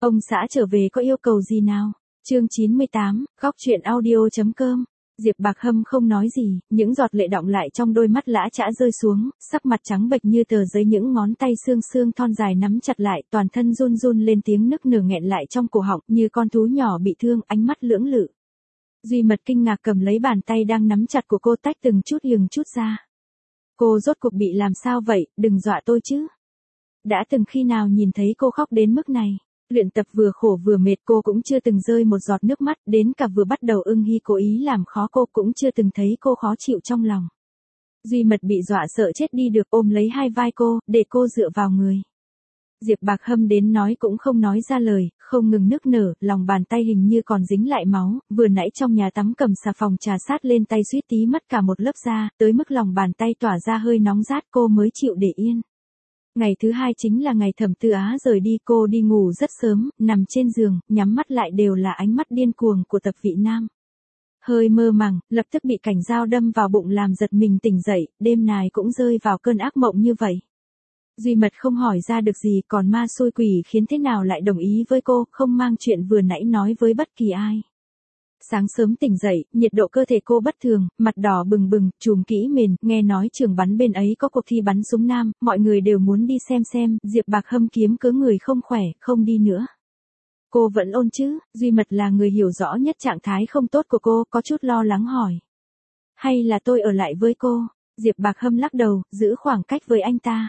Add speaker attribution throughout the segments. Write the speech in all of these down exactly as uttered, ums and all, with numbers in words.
Speaker 1: Ông xã trở về có yêu cầu gì nào? Chương chín mươi tám, góc truyện audio.com. Diệp Bạc Hâm không nói gì, những giọt lệ đọng lại trong đôi mắt lã chã rơi xuống, sắc mặt trắng bệch như tờ giấy, những ngón tay xương xương thon dài nắm chặt lại, toàn thân run run lên, tiếng nức nở nghẹn lại trong cổ họng, như con thú nhỏ bị thương, ánh mắt lưỡng lự. Duy Mật kinh ngạc cầm lấy bàn tay đang nắm chặt của cô, tách từng chút nhường chút ra. Cô rốt cuộc bị làm sao vậy, đừng dọa tôi chứ. Đã từng khi nào nhìn thấy cô khóc đến mức này? Luyện tập vừa khổ vừa mệt, cô cũng chưa từng rơi một giọt nước mắt, đến cả vừa bắt đầu Ưng Hy cố ý làm khó cô cũng chưa từng thấy cô khó chịu trong lòng. Duy Mật bị dọa sợ chết đi được, ôm lấy hai vai cô, để cô dựa vào người. Diệp Bạc Hâm đến nói cũng không nói ra lời, không ngừng nức nở, lòng bàn tay hình như còn dính lại máu, vừa nãy trong nhà tắm cầm xà phòng trà sát lên tay suýt tí mất cả một lớp da, tới mức lòng bàn tay tỏa ra hơi nóng rát, cô mới chịu để yên. Ngày thứ hai chính là ngày Thẩm Tư Á rời đi, cô đi ngủ rất sớm, nằm trên giường, nhắm mắt lại đều là ánh mắt điên cuồng của Tập Vị Nam. Hơi mơ màng, lập tức bị cảnh dao đâm vào bụng làm giật mình tỉnh dậy, đêm nay cũng rơi vào cơn ác mộng như vậy. Duy Mật không hỏi ra được gì, còn ma xui quỷ khiến thế nào lại đồng ý với cô, không mang chuyện vừa nãy nói với bất kỳ ai. Sáng sớm tỉnh dậy, nhiệt độ cơ thể cô bất thường, mặt đỏ bừng bừng, trùm kỹ mền, nghe nói trường bắn bên ấy có cuộc thi bắn súng nam, mọi người đều muốn đi xem xem, Diệp Bạc Hâm kiếm cớ người không khỏe, không đi nữa. Cô vẫn ôn chứ? Duy Mật là người hiểu rõ nhất trạng thái không tốt của cô, có chút lo lắng hỏi. Hay là tôi ở lại với cô? Diệp Bạc Hâm lắc đầu, giữ khoảng cách với anh ta.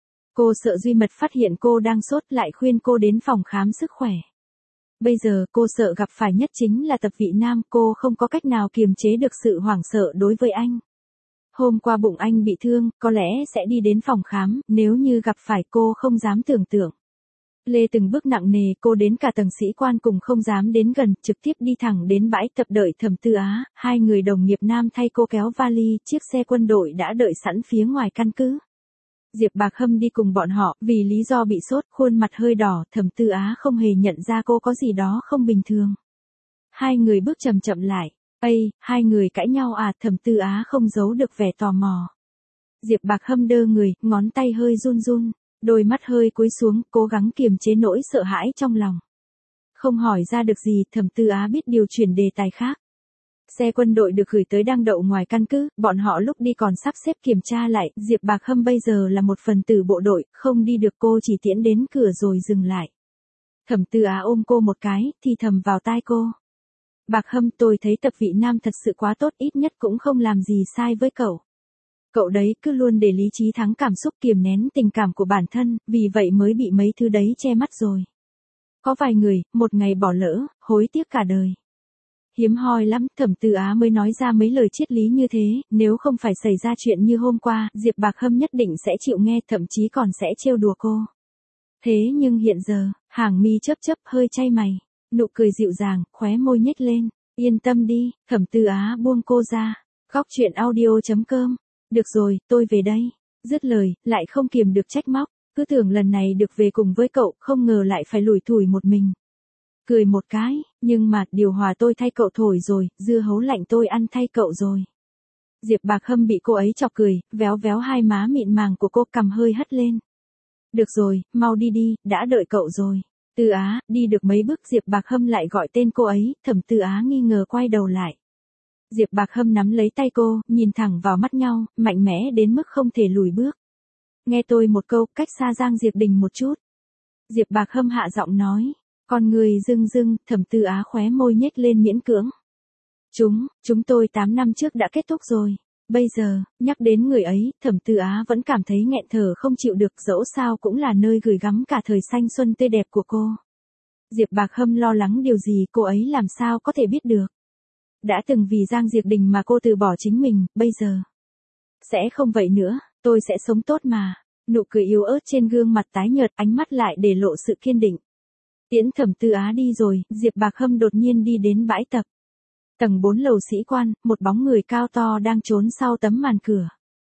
Speaker 1: Cô sợ Duy Mật phát hiện cô đang sốt, lại khuyên cô đến phòng khám sức khỏe. Bây giờ cô sợ gặp phải nhất chính là Tập Vị Nam, cô không có cách nào kiềm chế được sự hoảng sợ đối với anh. Hôm qua bụng anh bị thương, có lẽ sẽ đi đến phòng khám, nếu như gặp phải cô không dám tưởng tượng. Lê từng bước nặng nề, cô đến cả tầng sĩ quan cùng không dám đến gần, trực tiếp đi thẳng đến bãi tập đợi Thẩm Tư Á, hai người đồng nghiệp nam thay cô kéo vali, chiếc xe quân đội đã đợi sẵn phía ngoài căn cứ. Diệp Bạc Hâm đi cùng bọn họ, vì lý do bị sốt, khuôn mặt hơi đỏ, Thẩm Tư Á không hề nhận ra cô có gì đó không bình thường. Hai người bước chậm chậm lại. Ây, hai người cãi nhau à? Thẩm Tư Á không giấu được vẻ tò mò. Diệp Bạc Hâm đơ người, ngón tay hơi run run, đôi mắt hơi cúi xuống, cố gắng kiềm chế nỗi sợ hãi trong lòng. Không hỏi ra được gì, Thẩm Tư Á biết điều chuyển đề tài khác. Xe quân đội được gửi tới đang đậu ngoài căn cứ, bọn họ lúc đi còn sắp xếp kiểm tra lại, Diệp Bạc Hâm bây giờ là một phần tử bộ đội, không đi được, cô chỉ tiễn đến cửa rồi dừng lại. Thẩm Tư Á ôm cô một cái, thì thầm vào tai cô. Bạc Hâm, tôi thấy Tập Vị Nam thật sự quá tốt, ít nhất cũng không làm gì sai với cậu. Cậu đấy cứ luôn để lý trí thắng cảm xúc, kiềm nén tình cảm của bản thân, vì vậy mới bị mấy thứ đấy che mắt rồi. Có vài người, một ngày bỏ lỡ, hối tiếc cả đời. Hiếm hoi lắm, Thẩm Tư Á mới nói ra mấy lời triết lý như thế, nếu không phải xảy ra chuyện như hôm qua, Diệp Bạc Hâm nhất định sẽ chịu nghe, thậm chí còn sẽ trêu đùa cô. Thế nhưng hiện giờ, hàng mi chớp chớp, hơi chay mày, nụ cười dịu dàng, khóe môi nhếch lên, yên tâm đi, Thẩm Tư Á buông cô ra. Góc truyện audio.com. Được rồi, tôi về đây. Dứt lời, lại không kiềm được trách móc, cứ tưởng lần này được về cùng với cậu, không ngờ lại phải lủi thủi một mình. Cười một cái, nhưng mà, điều hòa tôi thay cậu thổi rồi, dưa hấu lạnh tôi ăn thay cậu rồi. Diệp Bạc Hâm bị cô ấy chọc cười, véo véo hai má mịn màng của cô, cằm hơi hất lên. Được rồi, mau đi đi, đã đợi cậu rồi. Tư Á, đi được mấy bước Diệp Bạc Hâm lại gọi tên cô ấy, Thẩm Tư Á nghi ngờ quay đầu lại. Diệp Bạc Hâm nắm lấy tay cô, nhìn thẳng vào mắt nhau, mạnh mẽ đến mức không thể lùi bước. Nghe tôi một câu, cách xa Giang Diệp Đình một chút. Diệp Bạc Hâm hạ giọng nói. Con người rưng rưng, Thẩm Tư Á khóe môi nhếch lên miễn cưỡng. Chúng, chúng tôi tám năm trước đã kết thúc rồi. Bây giờ, nhắc đến người ấy, Thẩm Tư Á vẫn cảm thấy nghẹn thở không chịu được, dẫu sao cũng là nơi gửi gắm cả thời thanh xuân tươi đẹp của cô. Diệp Bạc Hâm lo lắng điều gì, cô ấy làm sao có thể biết được. Đã từng vì Giang Diệp Đình mà cô từ bỏ chính mình, bây giờ. Sẽ không vậy nữa, tôi sẽ sống tốt mà. Nụ cười yếu ớt trên gương mặt tái nhợt, ánh mắt lại để lộ sự kiên định. Tiễn Thẩm Tư Á đi rồi, Diệp Bạc Hâm đột nhiên đi đến bãi tập. Tầng bốn lầu sĩ quan, một bóng người cao to đang trốn sau tấm màn cửa.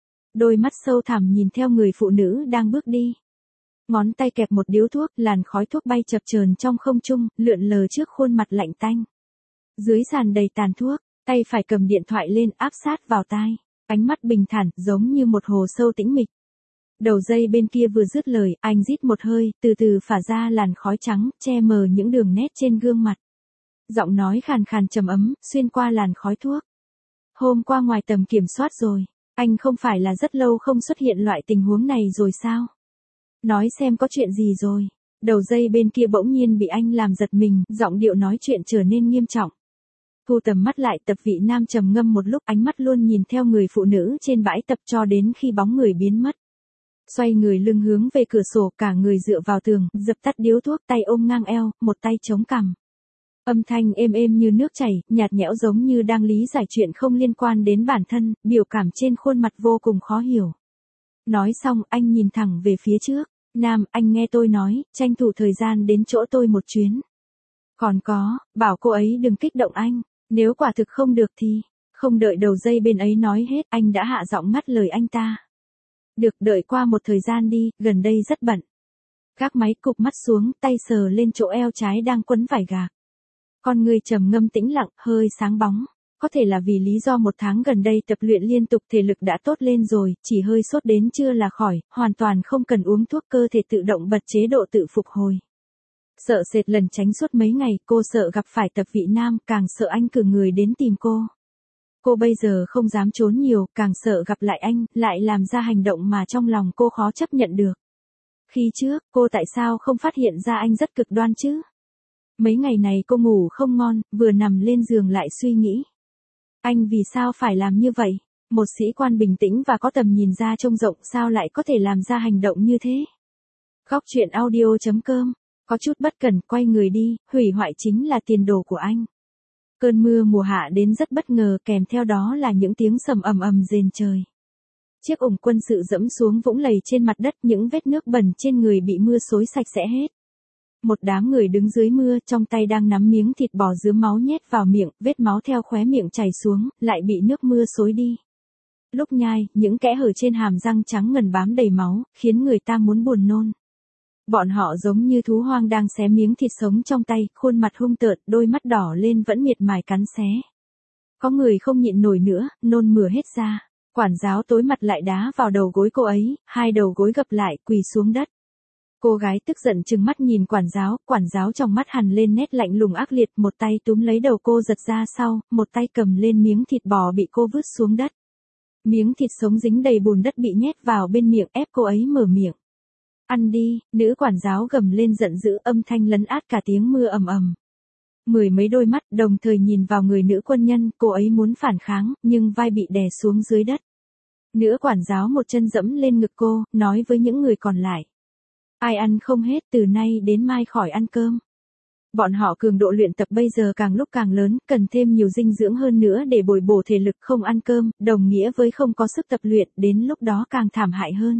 Speaker 1: Đôi mắt sâu thẳm nhìn theo người phụ nữ đang bước đi. Ngón tay kẹp một điếu thuốc, làn khói thuốc bay chập chờn trong không trung, lượn lờ trước khuôn mặt lạnh tanh. Dưới sàn đầy tàn thuốc, tay phải cầm điện thoại lên áp sát vào tai. Ánh mắt bình thản, giống như một hồ sâu tĩnh mịch. Đầu dây bên kia vừa dứt lời, anh rít một hơi, từ từ phả ra làn khói trắng, che mờ những đường nét trên gương mặt. Giọng nói khàn khàn trầm ấm, xuyên qua làn khói thuốc. Hôm qua ngoài tầm kiểm soát rồi, anh không phải là rất lâu không xuất hiện loại tình huống này rồi sao? Nói xem có chuyện gì rồi. Đầu dây bên kia bỗng nhiên bị anh làm giật mình, giọng điệu nói chuyện trở nên nghiêm trọng. Thu tầm mắt lại, tập vị nam trầm ngâm một lúc, ánh mắt luôn nhìn theo người phụ nữ trên bãi tập cho đến khi bóng người biến mất. Xoay người lưng hướng về cửa sổ, cả người dựa vào tường, dập tắt điếu thuốc, tay ôm ngang eo, một tay chống cằm. Âm thanh êm êm như nước chảy, nhạt nhẽo giống như đang lý giải chuyện không liên quan đến bản thân, biểu cảm trên khuôn mặt vô cùng khó hiểu. Nói xong, anh nhìn thẳng về phía trước. Nam, anh nghe tôi nói, tranh thủ thời gian đến chỗ tôi một chuyến. Còn có, bảo cô ấy đừng kích động anh, nếu quả thực không được thì... Không đợi đầu dây bên ấy nói hết, anh đã hạ giọng ngắt lời anh ta. Được, đợi qua một thời gian đi, gần đây rất bận. Gác máy, cụp mắt xuống, tay sờ lên chỗ eo trái đang quấn vải gạc. Con người trầm ngâm tĩnh lặng, hơi sáng bóng. Có thể là vì lý do một tháng gần đây tập luyện liên tục thể lực đã tốt lên rồi, chỉ hơi sốt đến chưa là khỏi, hoàn toàn không cần uống thuốc, cơ thể tự động bật chế độ tự phục hồi. Sợ sệt lần tránh suốt mấy ngày, cô sợ gặp phải tập vị nam, càng sợ anh cử người đến tìm cô. Cô bây giờ không dám trốn nhiều, càng sợ gặp lại anh, lại làm ra hành động mà trong lòng cô khó chấp nhận được. Khi trước, cô tại sao không phát hiện ra anh rất cực đoan chứ? Mấy ngày này cô ngủ không ngon, vừa nằm lên giường lại suy nghĩ. Anh vì sao phải làm như vậy? Một sĩ quan bình tĩnh và có tầm nhìn ra trông rộng sao lại có thể làm ra hành động như thế? Góc truyện audio chấm com. Có chút bất cẩn, quay người đi, hủy hoại chính là tiền đồ của anh. Cơn mưa mùa hạ đến rất bất ngờ, kèm theo đó là những tiếng sầm ầm ầm rền trời. Chiếc ủng quân sự dẫm xuống vũng lầy trên mặt đất, những vết nước bẩn trên người bị mưa xối sạch sẽ hết. Một đám người đứng dưới mưa, trong tay đang nắm miếng thịt bò dướm máu nhét vào miệng, vết máu theo khóe miệng chảy xuống, lại bị nước mưa xối đi. Lúc nhai, những kẽ hở trên hàm răng trắng ngần bám đầy máu, khiến người ta muốn buồn nôn. Bọn họ giống như thú hoang đang xé miếng thịt sống trong tay, khuôn mặt hung tợn, đôi mắt đỏ lên vẫn miệt mài cắn xé. Có người không nhịn nổi nữa, nôn mửa hết ra. Quản giáo tối mặt lại đá vào đầu gối cô ấy, hai đầu gối gập lại, quỳ xuống đất. Cô gái tức giận trừng mắt nhìn quản giáo, quản giáo trong mắt hằn lên nét lạnh lùng ác liệt, một tay túm lấy đầu cô giật ra sau, một tay cầm lên miếng thịt bò bị cô vứt xuống đất. Miếng thịt sống dính đầy bùn đất bị nhét vào bên miệng, ép cô ấy mở miệng. Ăn đi, nữ quản giáo gầm lên giận dữ, âm thanh lấn át cả tiếng mưa ầm ầm. Mười mấy đôi mắt đồng thời nhìn vào người nữ quân nhân, cô ấy muốn phản kháng, nhưng vai bị đè xuống dưới đất. Nữ quản giáo một chân dẫm lên ngực cô, nói với những người còn lại. Ai ăn không hết, từ nay đến mai khỏi ăn cơm. Bọn họ cường độ luyện tập bây giờ càng lúc càng lớn, cần thêm nhiều dinh dưỡng hơn nữa để bồi bổ thể lực, không ăn cơm, đồng nghĩa với không có sức tập luyện, đến lúc đó càng thảm hại hơn.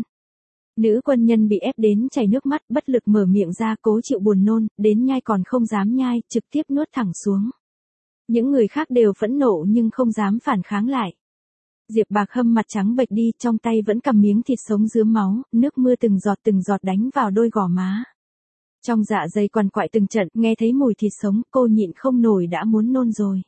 Speaker 1: Nữ quân nhân bị ép đến chảy nước mắt, bất lực mở miệng ra, cố chịu buồn nôn, đến nhai còn không dám nhai, trực tiếp nuốt thẳng xuống. Những người khác đều phẫn nộ nhưng không dám phản kháng lại. Diệp Bạc Hâm mặt trắng bệch đi, trong tay vẫn cầm miếng thịt sống dướm máu, nước mưa từng giọt từng giọt đánh vào đôi gò má. Trong dạ dày quằn quại từng trận, nghe thấy mùi thịt sống, cô nhịn không nổi đã muốn nôn rồi.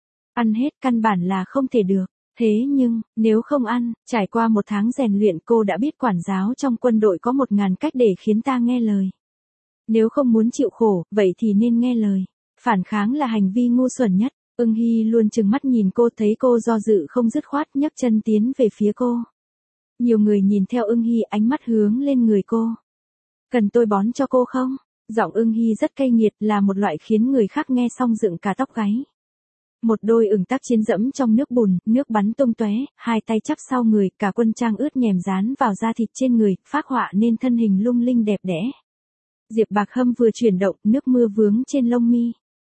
Speaker 1: Ăn hết căn bản là không thể được. Thế nhưng, nếu không ăn, trải qua một tháng rèn luyện cô đã biết quản giáo trong quân đội có một ngàn cách để khiến ta nghe lời. Nếu không muốn chịu khổ, vậy thì nên nghe lời. Phản kháng là hành vi ngu xuẩn nhất. Ưng Hy luôn trừng mắt nhìn cô, thấy cô do dự không dứt khoát, nhấc chân tiến về phía cô. Nhiều người nhìn theo Ưng Hy, ánh mắt hướng lên người cô. Cần tôi bón cho cô không? Giọng Ưng Hy rất cay nghiệt, là một loại khiến người khác nghe xong dựng cả tóc gáy. Một đôi ửng tác chiến dẫm trong nước bùn, nước bắn tung tóe, hai tay chắp sau người, cả quân trang ướt nhèm dán vào da thịt trên người, phác họa nên thân hình lung linh đẹp đẽ. Diệp Bạc Hâm vừa chuyển động, nước mưa vướng trên lông mi.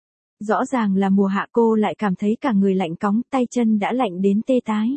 Speaker 1: Rõ ràng là mùa hạ, cô lại cảm thấy cả người lạnh cóng, tay chân đã lạnh đến tê tái.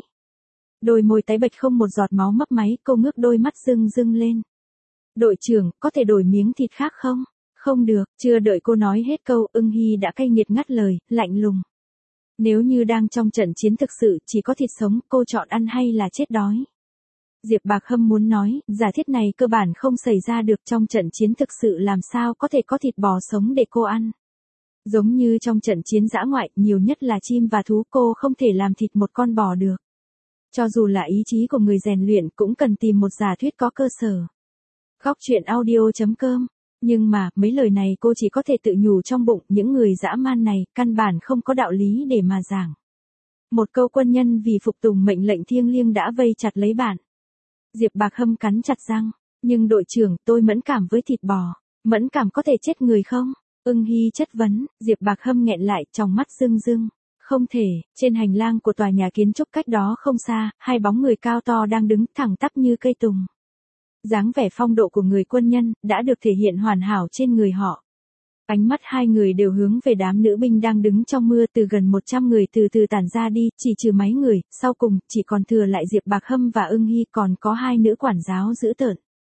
Speaker 1: Đôi môi tái bệch không một giọt máu mấp máy, cô ngước đôi mắt rưng rưng lên. Đội trưởng, có thể đổi miếng thịt khác không? Không được, chưa đợi cô nói hết câu, Ưng Hy đã cay nghiệt ngắt lời, lạnh lùng. Nếu như đang trong trận chiến thực sự chỉ có thịt sống, cô chọn ăn hay là chết đói? Diệp Bạc Hâm muốn nói, giả thiết này cơ bản không xảy ra được, trong trận chiến thực sự làm sao có thể có thịt bò sống để cô ăn. Giống như trong trận chiến dã ngoại, nhiều nhất là chim và thú, cô không thể làm thịt một con bò được. Cho dù là ý chí của người rèn luyện cũng cần tìm một giả thuyết có cơ sở. Góc truyện audio chấm com. Nhưng mà, mấy lời này cô chỉ có thể tự nhủ trong bụng, những người dã man này, căn bản không có đạo lý để mà giảng. Một câu quân nhân vì phục tùng mệnh lệnh thiêng liêng đã vây chặt lấy bạn. Diệp Bạc Hâm cắn chặt răng. Nhưng đội trưởng, tôi mẫn cảm với thịt bò. Mẫn cảm có thể chết người không? Ưng Hy chất vấn, Diệp Bạc Hâm nghẹn lại, trong mắt rưng rưng. Không thể, trên hành lang của tòa nhà kiến trúc cách đó không xa, hai bóng người cao to đang đứng thẳng tắp như cây tùng. Dáng vẻ phong độ của người quân nhân, đã được thể hiện hoàn hảo trên người họ. Ánh mắt hai người đều hướng về đám nữ binh đang đứng trong mưa, từ gần một trăm người từ từ tản ra đi, chỉ trừ mấy người, sau cùng, chỉ còn thừa lại Diệp Bạc Hâm và Ưng Hy, còn có hai nữ quản giáo dữ tợn.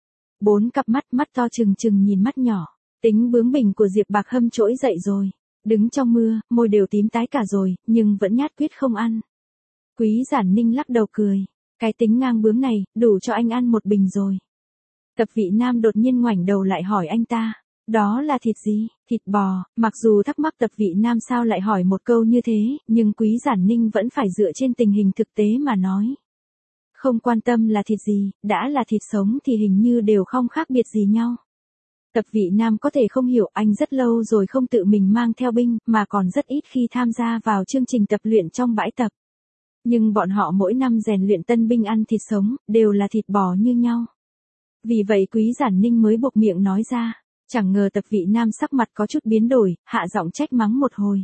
Speaker 1: Bốn cặp mắt, mắt to trừng trừng nhìn mắt nhỏ, tính bướng bỉnh của Diệp Bạc Hâm trỗi dậy rồi. Đứng trong mưa, môi đều tím tái cả rồi, nhưng vẫn nhát quyết không ăn. Quý Giản Ninh lắc đầu cười. Cái tính ngang bướng này, đủ cho anh ăn một bình rồi. Tập Vị Nam đột nhiên ngoảnh đầu lại hỏi anh ta. Đó là thịt gì? Thịt bò. Mặc dù thắc mắc Tập Vị Nam sao lại hỏi một câu như thế, nhưng Quý Giản Ninh vẫn phải dựa trên tình hình thực tế mà nói. Không quan tâm là thịt gì, đã là thịt sống thì hình như đều không khác biệt gì nhau. Tập Vị Nam có thể không hiểu, anh rất lâu rồi không tự mình mang theo binh, mà còn rất ít khi tham gia vào chương trình tập luyện trong bãi tập. Nhưng bọn họ mỗi năm rèn luyện tân binh ăn thịt sống, đều là thịt bò như nhau. Vì vậy Quý Giản Ninh mới buộc miệng nói ra, chẳng ngờ Tập Vị Nam sắc mặt có chút biến đổi, hạ giọng trách mắng một hồi.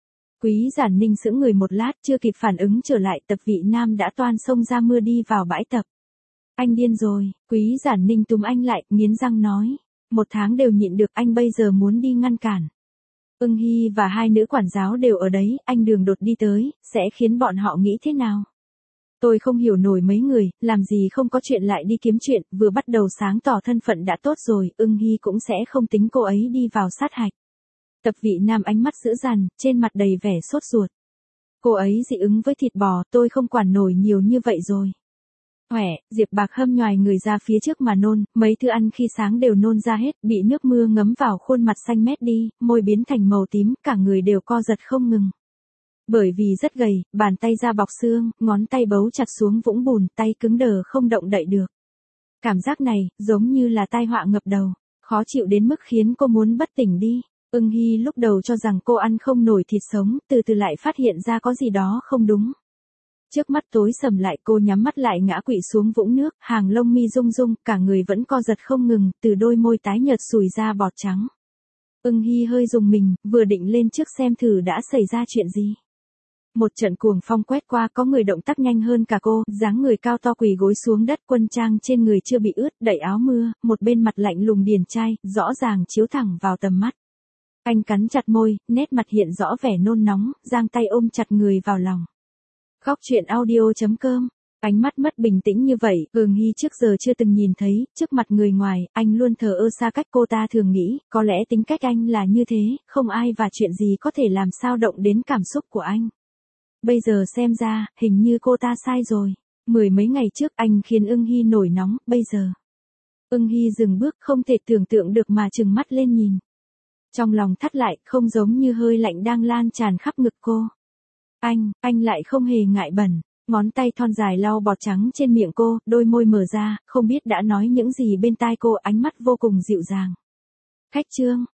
Speaker 1: Quý Giản Ninh sững người một lát, chưa kịp phản ứng trở lại, Tập Vị Nam đã toan xông ra mưa đi vào bãi tập. Anh điên rồi, Quý Giản Ninh túm anh lại, nghiến răng nói. Một tháng đều nhịn được, anh bây giờ muốn đi ngăn cản. Ưng Hy và hai nữ quản giáo đều ở đấy, anh đường đột đi tới, sẽ khiến bọn họ nghĩ thế nào? Tôi không hiểu nổi mấy người, làm gì không có chuyện lại đi kiếm chuyện, vừa bắt đầu sáng tỏ thân phận đã tốt rồi, Ưng Hy cũng sẽ không tính cô ấy đi vào sát hạch. Tập Vị Nam ánh mắt dữ dằn, trên mặt đầy vẻ sốt ruột. Cô ấy dị ứng với thịt bò, tôi không quản nổi nhiều như vậy rồi. Khỏe, Diệp Bạc Hâm nhoài người ra phía trước mà nôn, mấy thứ ăn khi sáng đều nôn ra hết, bị nước mưa ngấm vào khuôn mặt xanh mét đi, môi biến thành màu tím, cả người đều co giật không ngừng. Bởi vì rất gầy, bàn tay da bọc xương, ngón tay bấu chặt xuống vũng bùn, tay cứng đờ không động đậy được. Cảm giác này, giống như là tai họa ngập đầu, khó chịu đến mức khiến cô muốn bất tỉnh đi. Ưng Hy lúc đầu cho rằng cô ăn không nổi thịt sống, từ từ lại phát hiện ra có gì đó không đúng. Trước mắt tối sầm lại, cô nhắm mắt lại ngã quỵ xuống vũng nước, hàng lông mi rung rung, cả người vẫn co giật không ngừng, từ đôi môi tái nhợt sùi ra bọt trắng. Ưng Hy hơi rùng mình, vừa định lên trước xem thử đã xảy ra chuyện gì. Một trận cuồng phong quét qua, có người động tác nhanh hơn cả cô, dáng người cao to quỳ gối xuống đất, quân trang trên người chưa bị ướt, đẩy áo mưa, một bên mặt lạnh lùng điển trai, rõ ràng chiếu thẳng vào tầm mắt. Anh cắn chặt môi, nét mặt hiện rõ vẻ nôn nóng, giang tay ôm chặt người vào lòng. Góc truyện audio chấm com. Ánh mắt mất bình tĩnh như vậy, Ưng Hy trước giờ chưa từng nhìn thấy, trước mặt người ngoài, anh luôn thờ ơ xa cách. Cô ta thường nghĩ, có lẽ tính cách anh là như thế, không ai và chuyện gì có thể làm sao động đến cảm xúc của anh. Bây giờ xem ra, hình như cô ta sai rồi. Mười mấy ngày trước anh khiến Ưng Hy nổi nóng, bây giờ. Ưng Hy dừng bước, không thể tưởng tượng được mà trừng mắt lên nhìn. Trong lòng thắt lại, không giống như hơi lạnh đang lan tràn khắp ngực cô. Anh, anh lại không hề ngại bẩn, ngón tay thon dài lau bọt trắng trên miệng cô, đôi môi mở ra, không biết đã nói những gì bên tai cô, ánh mắt vô cùng dịu dàng. Khách trương,